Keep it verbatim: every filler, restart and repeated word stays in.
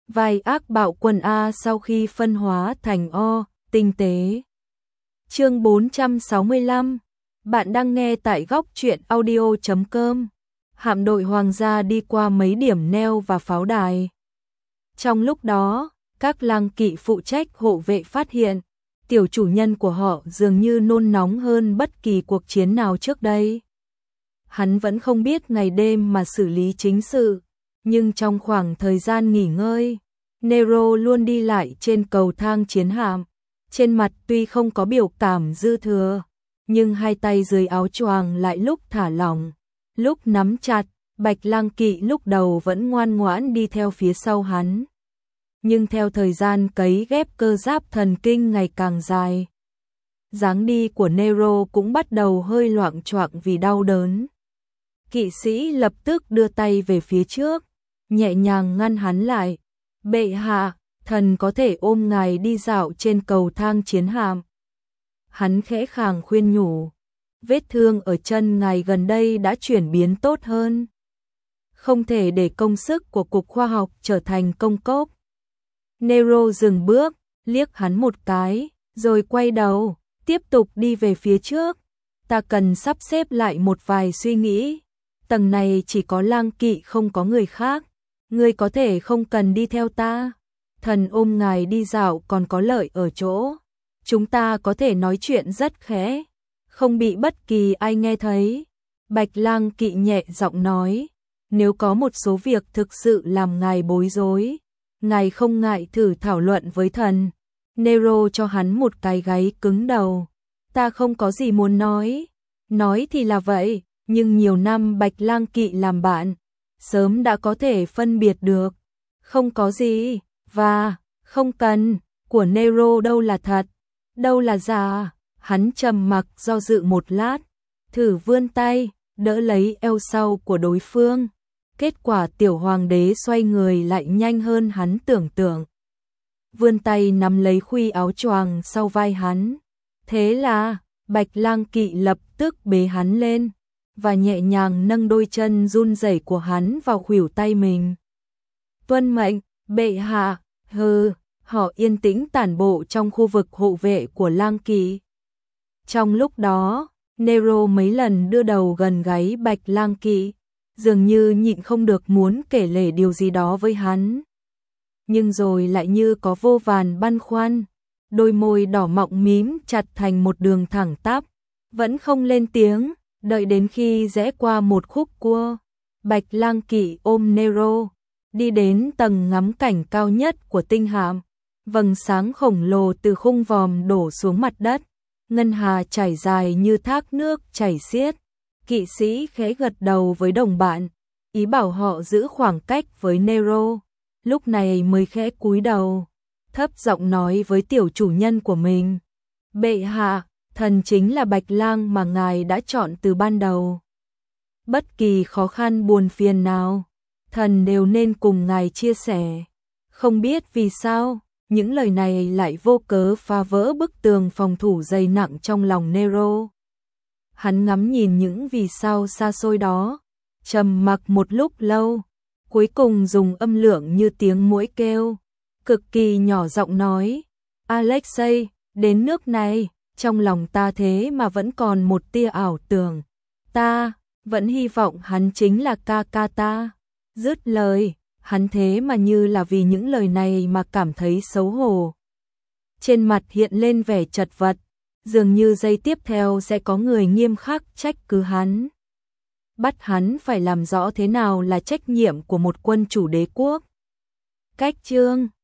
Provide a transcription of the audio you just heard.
vai ác bạo quân A sau khi phân hóa thành O, tinh tế. Chương bốn trăm sáu mươi lăm. Bạn đang nghe tại góc truyện audio chấm com. Hạm đội hoàng gia đi qua mấy điểm neo và pháo đài. Trong lúc đó, các lang kỵ phụ trách hộ vệ phát hiện, tiểu chủ nhân của họ dường như nôn nóng hơn bất kỳ cuộc chiến nào trước đây. Hắn vẫn không biết ngày đêm mà xử lý chính sự, nhưng trong khoảng thời gian nghỉ ngơi, Nero luôn đi lại trên cầu thang chiến hạm. Trên mặt tuy không có biểu cảm dư thừa, nhưng hai tay dưới áo choàng lại lúc thả lỏng, lúc nắm chặt. Bạch Lang Kỵ lúc đầu vẫn ngoan ngoãn đi theo phía sau hắn. Nhưng theo thời gian cấy ghép cơ giáp thần kinh ngày càng dài, dáng đi của Nero cũng bắt đầu hơi loạng choạng vì đau đớn. Kỵ sĩ lập tức đưa tay về phía trước, nhẹ nhàng ngăn hắn lại. Bệ hạ, thần có thể ôm ngài đi dạo trên cầu thang chiến hạm. Hắn khẽ khàng khuyên nhủ, vết thương ở chân ngài gần đây đã chuyển biến tốt hơn. Không thể để công sức của Cục Khoa học trở thành công cốc. Nero dừng bước, liếc hắn một cái, rồi quay đầu, tiếp tục đi về phía trước. Ta cần sắp xếp lại một vài suy nghĩ. Tầng này chỉ có lang kỵ không có người khác. Ngươi có thể không cần đi theo ta. Thần ôm ngài đi dạo còn có lợi ở chỗ chúng ta có thể nói chuyện rất khẽ, không bị bất kỳ ai nghe thấy. Bạch Lang Kỵ nhẹ giọng nói, nếu có một số việc thực sự làm ngài bối rối, ngài không ngại thử thảo luận với thần. Nero cho hắn một cái gáy cứng đầu. Ta không có gì muốn nói. Nói thì là vậy, nhưng nhiều năm Bạch Lang Kỵ làm bạn, sớm đã có thể phân biệt được. Không có gì, và, không cần, của Nero đâu là thật, đâu là giả. Hắn trầm mặc do dự một lát, thử vươn tay, đỡ lấy eo sau của đối phương. Kết quả tiểu hoàng đế xoay người lại nhanh hơn hắn tưởng tượng. Vươn tay nắm lấy khuy áo choàng sau vai hắn. Thế là, Bạch Lang Kỵ lập tức bế hắn lên, và nhẹ nhàng nâng đôi chân run rẩy của hắn vào khuỷu tay mình. Tuân mệnh, bệ hạ. Hừ, họ yên tĩnh tản bộ trong khu vực hộ vệ của Lang Kỵ. Trong lúc đó, Nero mấy lần đưa đầu gần gáy Bạch Lang Kỵ, dường như nhịn không được muốn kể lể điều gì đó với hắn. Nhưng rồi lại như có vô vàn băn khoăn, đôi môi đỏ mọng mím chặt thành một đường thẳng tắp, vẫn không lên tiếng. Đợi đến khi rẽ qua một khúc cua, Bạch Lang Kỵ ôm Nero đi đến tầng ngắm cảnh cao nhất của tinh hạm. Vầng sáng khổng lồ từ khung vòm đổ xuống mặt đất, ngân hà chảy dài như thác nước chảy xiết. Kỵ sĩ khẽ gật đầu với đồng bạn, ý bảo họ giữ khoảng cách với Nero. Lúc này mới khẽ cúi đầu, thấp giọng nói với tiểu chủ nhân của mình, bệ hạ, thần chính là Bạch Lang mà ngài đã chọn từ ban đầu. Bất kỳ khó khăn buồn phiền nào, thần đều nên cùng ngài chia sẻ. Không biết vì sao, những lời này lại vô cớ phá vỡ bức tường phòng thủ dày nặng trong lòng Nero. Hắn ngắm nhìn những vì sao xa xôi đó, trầm mặc một lúc lâu, cuối cùng dùng âm lượng như tiếng muỗi kêu, cực kỳ nhỏ giọng nói, Alexei, đến nước này, trong lòng ta thế mà vẫn còn một tia ảo tưởng. Ta vẫn hy vọng hắn chính là ca ca ta. Dứt lời, hắn thế mà như là vì những lời này mà cảm thấy xấu hổ. Trên mặt hiện lên vẻ chật vật, dường như giây tiếp theo sẽ có người nghiêm khắc trách cứ hắn. Bắt hắn phải làm rõ thế nào là trách nhiệm của một quân chủ đế quốc. Cách chương